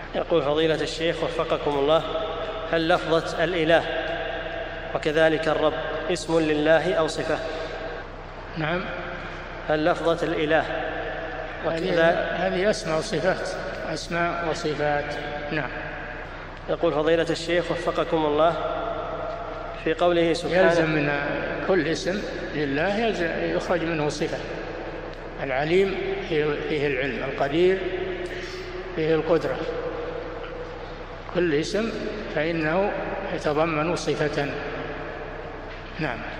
يقول فضيلة الشيخ وفقكم الله: هل لفظة الإله وكذلك الرب اسم لله أو صفة؟ نعم. هل لفظة الإله هذه أسماء وصفات، أسماء وصفات. نعم. يقول فضيلة الشيخ وفقكم الله: في قوله سبحانه يلزم من كل اسم لله يخرج منه صفة. العليم فيه العلم، القدير فيه القدرة. كل اسم فإنه يتضمن صفة. نعم.